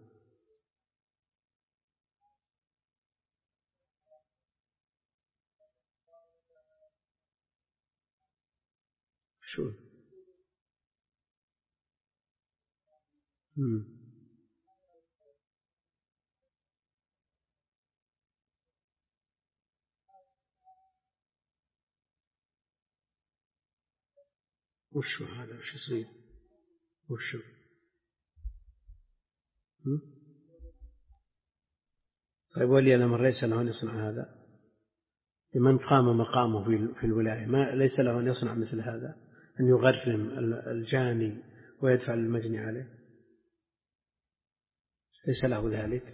شو مم. وشو هذا؟ وش يصير؟ وشو مم؟ طيب ولي الأمر ليس له أن يصنع هذا؟ لمن قام مقامه في الولاية ما ليس له أن يصنع مثل هذا، أن يغرم الجاني ويدفع المجني عليه، ليس له ذلك.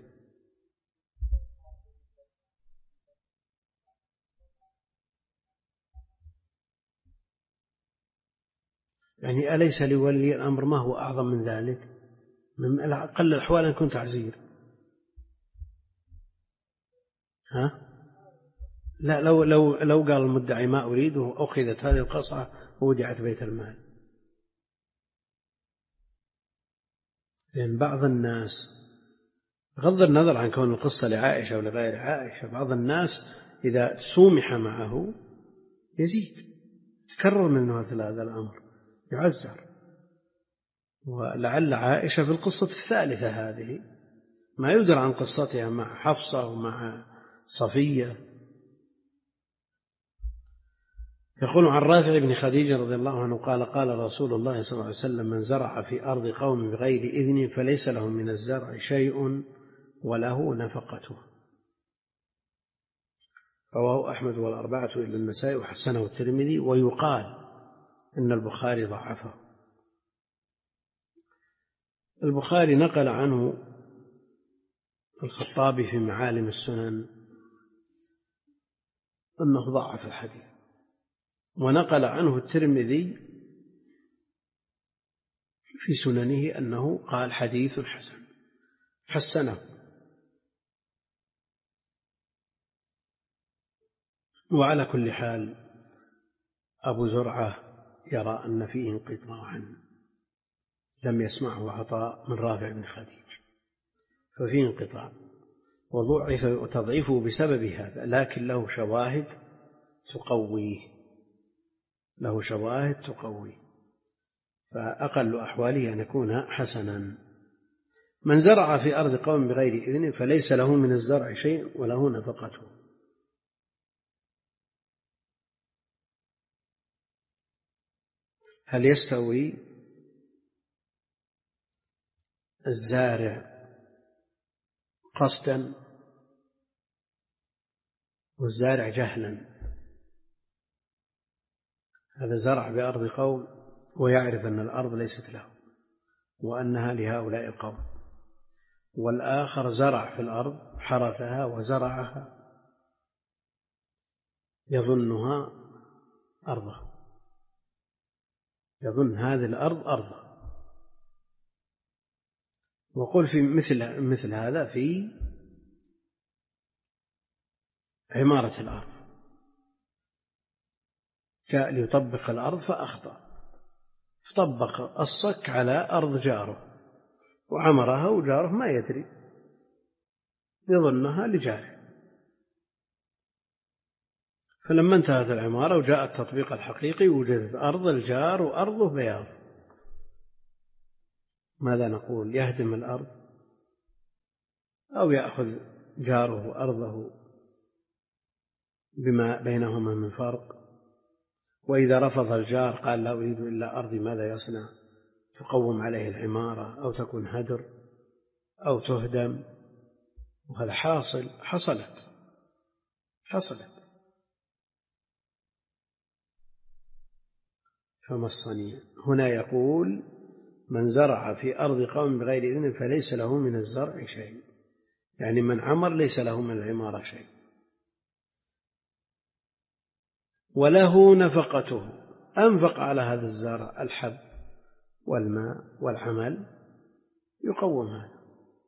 يعني أليس لولي الأمر ما هو أعظم من ذلك؟ من أقل الأحوال أن يكون تعزير. ها؟ لا، لو لو لو قال المدعي ما أريده أخذت هذه القصعة وودعت بيت المال. لأن بعض الناس بغض النظر عن كون القصة لعائشة ولا غير عائشة، بعض الناس إذا سومح معه يزيد، تكرر منه مثل هذا الأمر يعزر. ولعل عائشة في القصة الثالثة هذه ما يدرى عن قصتها مع حفصة ومع صفية. يقول عن رافع بن خديج رضي الله عنه قال: قال رسول الله صلى الله عليه وسلم: من زرع في أرض قوم بغير إذن فليس له من الزرع شيء وله نفقته. رواه أحمد والأربعة إلا النسائي وحسنه الترمذي، ويقال إن البخاري ضعفه. البخاري نقل عنه الخطابي في معالم السنن أنه ضعف الحديث، ونقل عنه الترمذي في سننه أنه قال حديث حسن حسنه. وعلى كل حال أبو زرعة يرى أن فيه انقطاعا لم يسمعه عطاء من رافع بن خديج، ففيه انقطاع وضعف وتضعيفه بسبب هذا، لكن له شواهد تقويه له شواهد تقويه فأقل أحواله أن يكون حسنا. من زرع في أرض قوم بغير إذن فليس له من الزرع شيء وله نفقته. هل يستوي الزارع قصدا والزارع جهلا؟ هذا زرع بأرض قوم ويعرف أن الأرض ليست له وأنها لهؤلاء القوم، والآخر زرع في الأرض حرثها وزرعها يظنها أرضه، يظن هذه الأرض أرضه. وقل في مثل, مثل هذا في عمارة الأرض، جاء ليطبق الأرض فأخطأ، فطبق الصك على أرض جاره وعمرها وجاره ما يدري يظنها لجاره، فلما انتهت العمارة وجاء التطبيق الحقيقي وجدت أرض الجار وأرضه بياض، ماذا نقول؟ يهدم الأرض أو يأخذ جاره أرضه بما بينهما من فرق؟ وإذا رفض الجار قال لا أريد إلا أرضي ماذا يصنع؟ تقوم عليه العمارة أو تكون هدر أو تهدم، وهذا حاصل حصلت حصلت فما الصنيع؟ هنا يقول من زرع في أرض قوم بغير إذن فليس له من الزرع شيء، يعني من عمر ليس له من العمارة شيء، وله نفقته، أنفق على هذا الزرع الحب والماء والعمل يقوم هذا.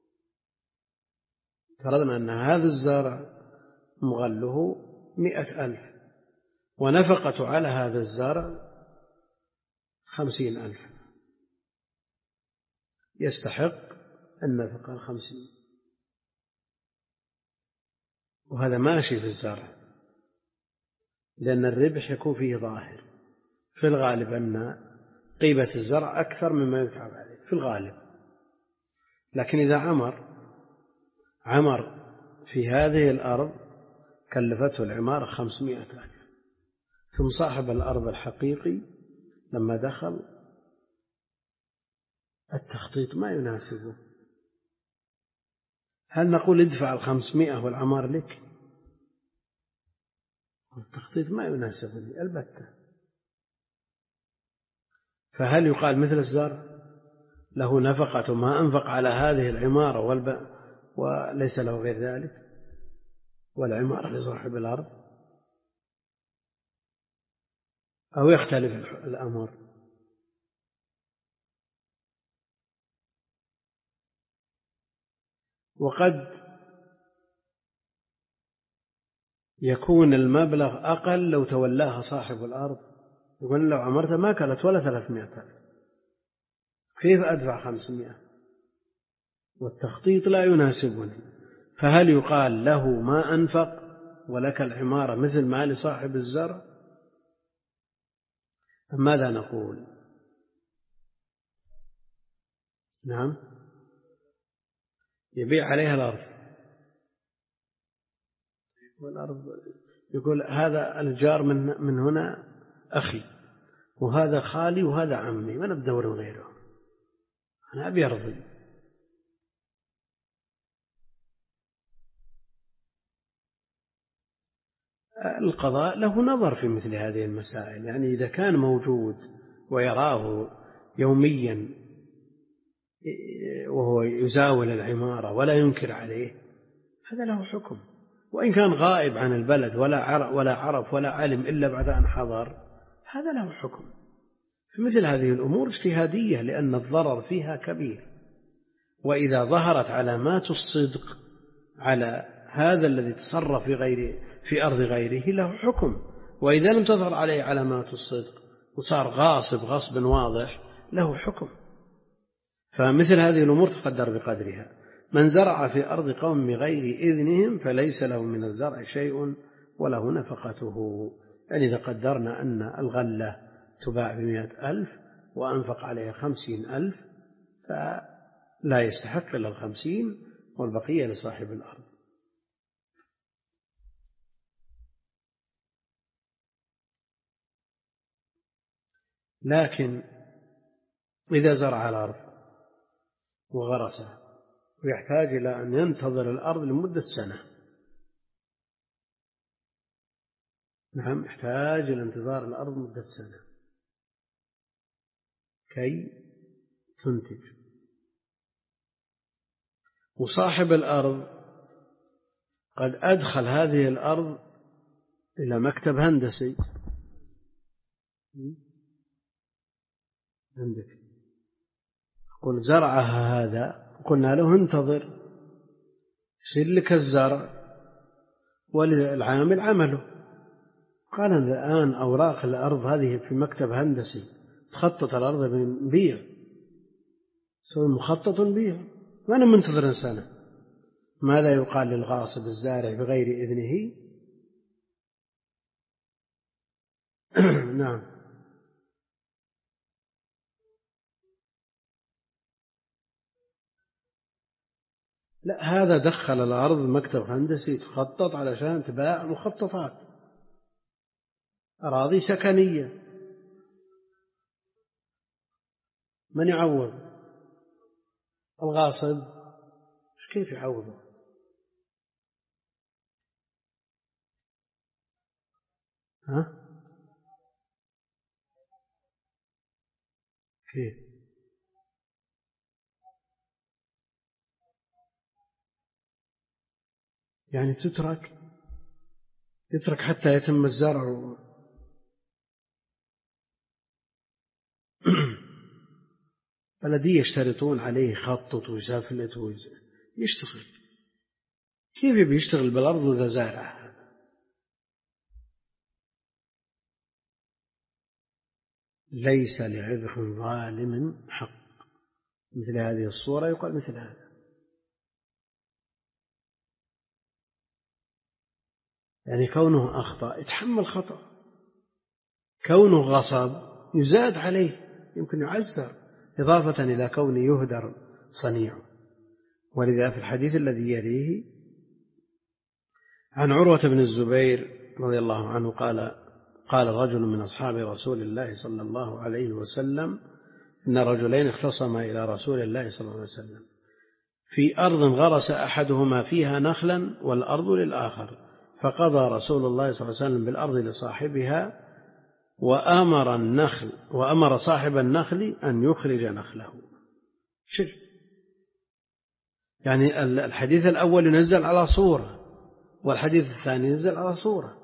افترضنا أن هذا الزرع مغله مئة ألف ونفقته على هذا الزرع خمسين ألف، يستحق النفقة الخمسين، وهذا ماشي في الزرع لأن الربح يكون فيه ظاهر، في الغالب أن قيمة الزرع أكثر مما يتعب عليه في الغالب، لكن إذا عمر عمر في هذه الأرض كلفته العمارة خمسمائة ألف، ثم صاحب الأرض الحقيقي لما دخل التخطيط ما يناسبه، هل نقول ادفع الخمسمائة والعمار لك؟ التخطيط ما يناسبني البتة. فهل يقال مثل الزرع له نفقة ما أنفق على هذه العمارة والب... وليس له غير ذلك، والعمارة لصاحب الأرض؟ أو يختلف الأمر؟ وقد يكون المبلغ أقل لو تولاها صاحب الأرض، يقول لو عمرتها ما كانت ولا ثلاثمائة ألف، كيف أدفع خمسمائة؟ والتخطيط لا يناسبني، فهل يقال له ما أنفق ولك العمارة مثل ما لصاحب الزرع؟ أم ماذا نقول؟ نعم، يبيع عليها الأرض، والأرض يقول هذا الجار من من هنا أخي وهذا خالي وهذا عمي، وأنا بدور غيره، أنا أبي أرضي. القضاء له نظر في مثل هذه المسائل، يعني إذا كان موجود ويراه يوميا وهو يزاول العمارة ولا ينكر عليه، هذا له حكم. وإن كان غائب عن البلد ولا عرف ولا عرف ولا علم إلا بعد أن حضر، هذا له حكم. في مثل هذه الأمور اجتهادية، لأن الضرر فيها كبير، وإذا ظهرت علامات الصدق على هذا الذي تصرف في غير في أرض غيره له حكم، وإذا لم تظهر عليه علامات الصدق وصار غاصب غصب واضح له حكم. فمثل هذه الأمور تقدر بقدرها. من زرع في أرض قوم بغير إذنهم فليس له من الزرع شيء وله نفقته. يعني إذا قدرنا أن الغلة تباع بمئة ألف وأنفق عليها خمسين ألف فلا يستحق إلا الخمسين والبقية لصاحب الأرض. لكن إذا زرع الأرض وغرسها ويحتاج إلى أن ينتظر الأرض لمدة سنة، نعم يحتاج إلى انتظار الأرض مدة سنة كي تنتج، وصاحب الأرض قد أدخل هذه الأرض إلى مكتب هندسي عندك، قل زرعها هذا، قلنا له انتظر يصير لك الزرع وللعامل عمله. قال الآن أوراق الأرض هذه في مكتب هندسي، تخطط الأرض بيع، سوي مخطط بيع، وأنا منتظر سنة. ماذا يقال للغاصب الزارع بغير إذنه؟ نعم لا، هذا دخل الأرض مكتب هندسي تخطط علشان تباع مخططات، أراضي سكنية، من يعوض؟ الغاصب. مش كيف يعوضه؟ ها كيف؟ يعني تترك يترك حتى يتم الزرع بلدي يشترطون عليه يخطط ويسافلت ويشتغل. كيف بيشتغل بالأرض إذا زارع؟ ليس لعذق ظالم حق. مثل هذه الصورة يقال مثل هذا، يعني كونه أخطأ يتحمل خطأ، كونه غصب يزاد عليه، يمكن يعزر، إضافة إلى كونه يهدر صنيعه. ولذا في الحديث الذي يليه عن عروة بن الزبير رضي الله عنه قال قال رجل من أصحاب رسول الله صلى الله عليه وسلم إن رجلين اختصما إلى رسول الله صلى الله عليه وسلم في أرض غرس أحدهما فيها نخلا والأرض للآخر، فقضى رسول الله صلى الله عليه وسلم بالأرض لصاحبها وأمر النخل وأمر صاحب النخل أن يخرج نخله. شوف، يعني الحديث الأول ينزل على صورة والحديث الثاني ينزل على صورة.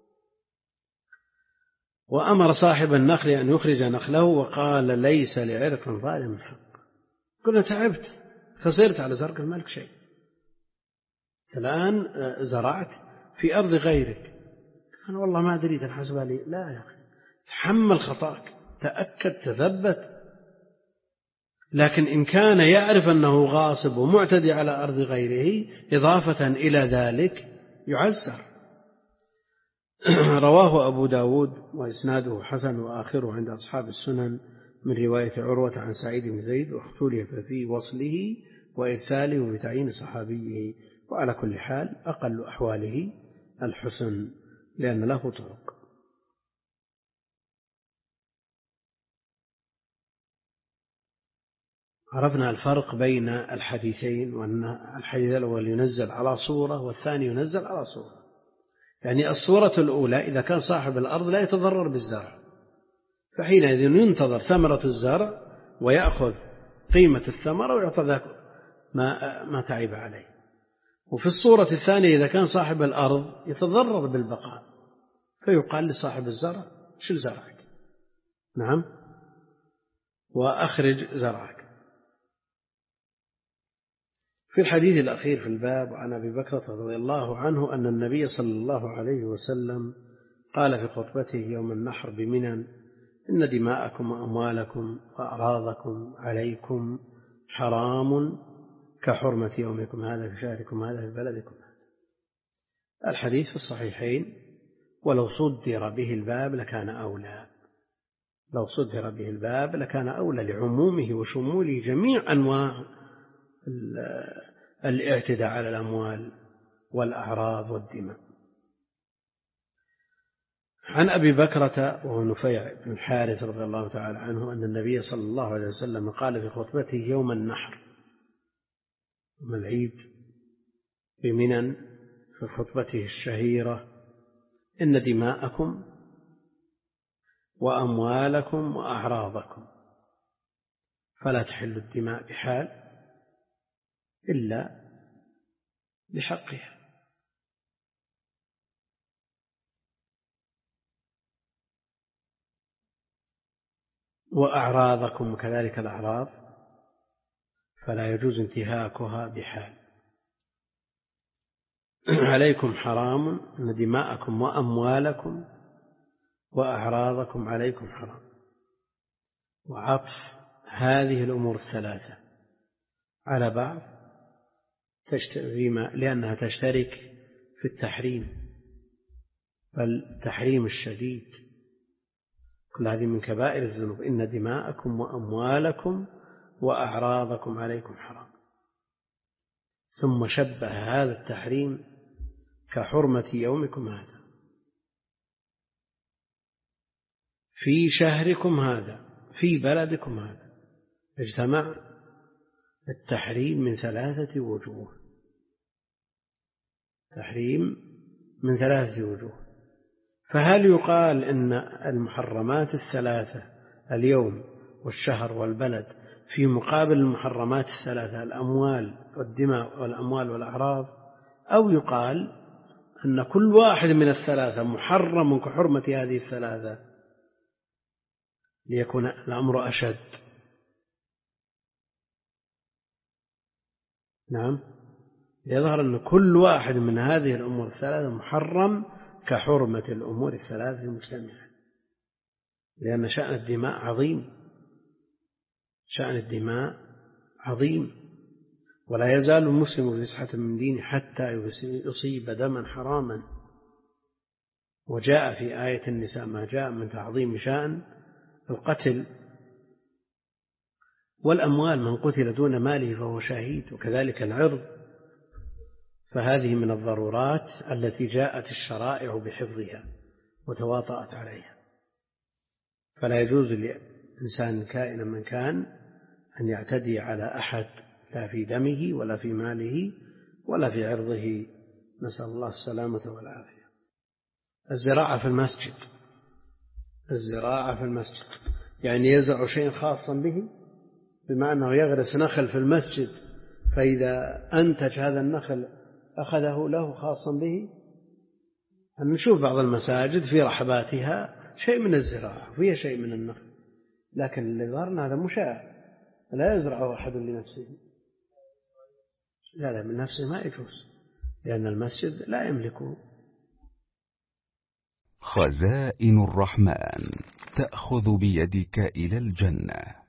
وأمر صاحب النخل أن يخرج نخله وقال ليس لعرق ظالم حق. قلنا تعبت خسرت على زرق الملك شيء، الآن زرعت في أرض غيرك، أنا والله ما أدري تنحسب لي. لا يا أخي، تحمل خطأك، تأكد، تثبت. لكن إن كان يعرف أنه غاصب ومعتدي على أرض غيره إضافة إلى ذلك يعزر. رواه أبو داود وإسناده حسن وآخره عند أصحاب السنن من رواية عروة عن سعيد بن زيد، واختلف في وصله وإرساله وتعيين صحابيه. وعلى كل حال أقل أحواله الحسن لأن له طرق. عرفنا الفرق بين الحديثين، وأن الحديث الأول ينزل على صورة والثاني ينزل على صورة. يعني الصورة الأولى إذا كان صاحب الأرض لا يتضرر بالزرع، فحينئذ ينتظر ثمرة الزرع ويأخذ قيمة الثمرة ويعطى ذاك ما, ما تعب عليه. وفي الصورة الثانية إذا كان صاحب الأرض يتضرر بالبقاء فيقال لصاحب الزرع شل زرعك، نعم، وأخرج زرعك. في الحديث الأخير في الباب عن أبي بكرة رضي الله عنه أن النبي صلى الله عليه وسلم قال في خطبته يوم النحر بمنى: إن دماءكم وأموالكم وأعراضكم عليكم حرام كحرمة يومكم هذا في شهركم هذا في بلدكم. الحديث في الصحيحين، ولو صدر به الباب لكان أولى، لو صدر به الباب لكان أولى لعمومه وشموله جميع أنواع الاعتداء على الأموال والأعراض والدماء. عن أبي بكرة وهو نفيع بن الحارث رضي الله تعالى عنه أن النبي صلى الله عليه وسلم قال في خطبته يوم النحر يوم العيد بمنى في خطبته الشهيرة: إن دماءكم وأموالكم وأعراضكم فلا تحل الدماء بحال إلا بحقها. وأعراضكم كذلك الأعراض فلا يجوز انتهاكها بحال. عليكم حرام أن دماءكم وأموالكم وأعراضكم عليكم حرام. وعطف هذه الأمور الثلاثة على بعض فيما لأنها تشترك في التحريم، بل تحريم الشديد، كل هذه من كبائر الذنوب. إن دماءكم وأموالكم وأعراضكم عليكم حرام. ثم شبه هذا التحريم كحرمة يومكم هذا في شهركم هذا في بلدكم هذا. اجتمع التحريم من ثلاثة وجوه، تحريم من ثلاثة وجوه. فهل يقال إن المحرمات الثلاثة اليوم والشهر والبلد في مقابل المحرمات الثلاثة الأموال والدماء والأموال والأعراض، أو يقال أن كل واحد من الثلاثة محرم كحرمة هذه الثلاثة ليكون الأمر أشد؟ نعم، يظهر أن كل واحد من هذه الأمور الثلاثة محرم كحرمة الأمور الثلاثة المجتمعة، لأن شأن الدماء عظيم، شأن الدماء عظيم، ولا يزال المسلم في فسحة من دينه حتى يصيب دما حراما. وجاء في آية النساء ما جاء من تعظيم شأن القتل. والأموال من قتل دون ماله فهو شهيد، وكذلك العرض، فهذه من الضرورات التي جاءت الشرائع بحفظها وتواطأت عليها. فلا يجوز لإنسان كائنا من كان أن يعتدي على أحد، لا في دمه ولا في ماله ولا في عرضه، نسأل الله السلامة والعافية. الزراعة في المسجد، الزراعة في المسجد يعني يزرع شيء خاصا به، بما أنه يغرس نخل في المسجد، فإذا أنتج هذا النخل أخذه له خاصا به. نشوف بعض المساجد في رحباتها شيء من الزراعة فيها شيء من النخل، لكن اللي ظهرنا هذا مشاع، لا يزرعه أحد لنفسه، لا لا من نفسه ما يجوز، لأن المسجد لا يملكه. خزائن الرحمن تأخذ بيدك إلى الجنة.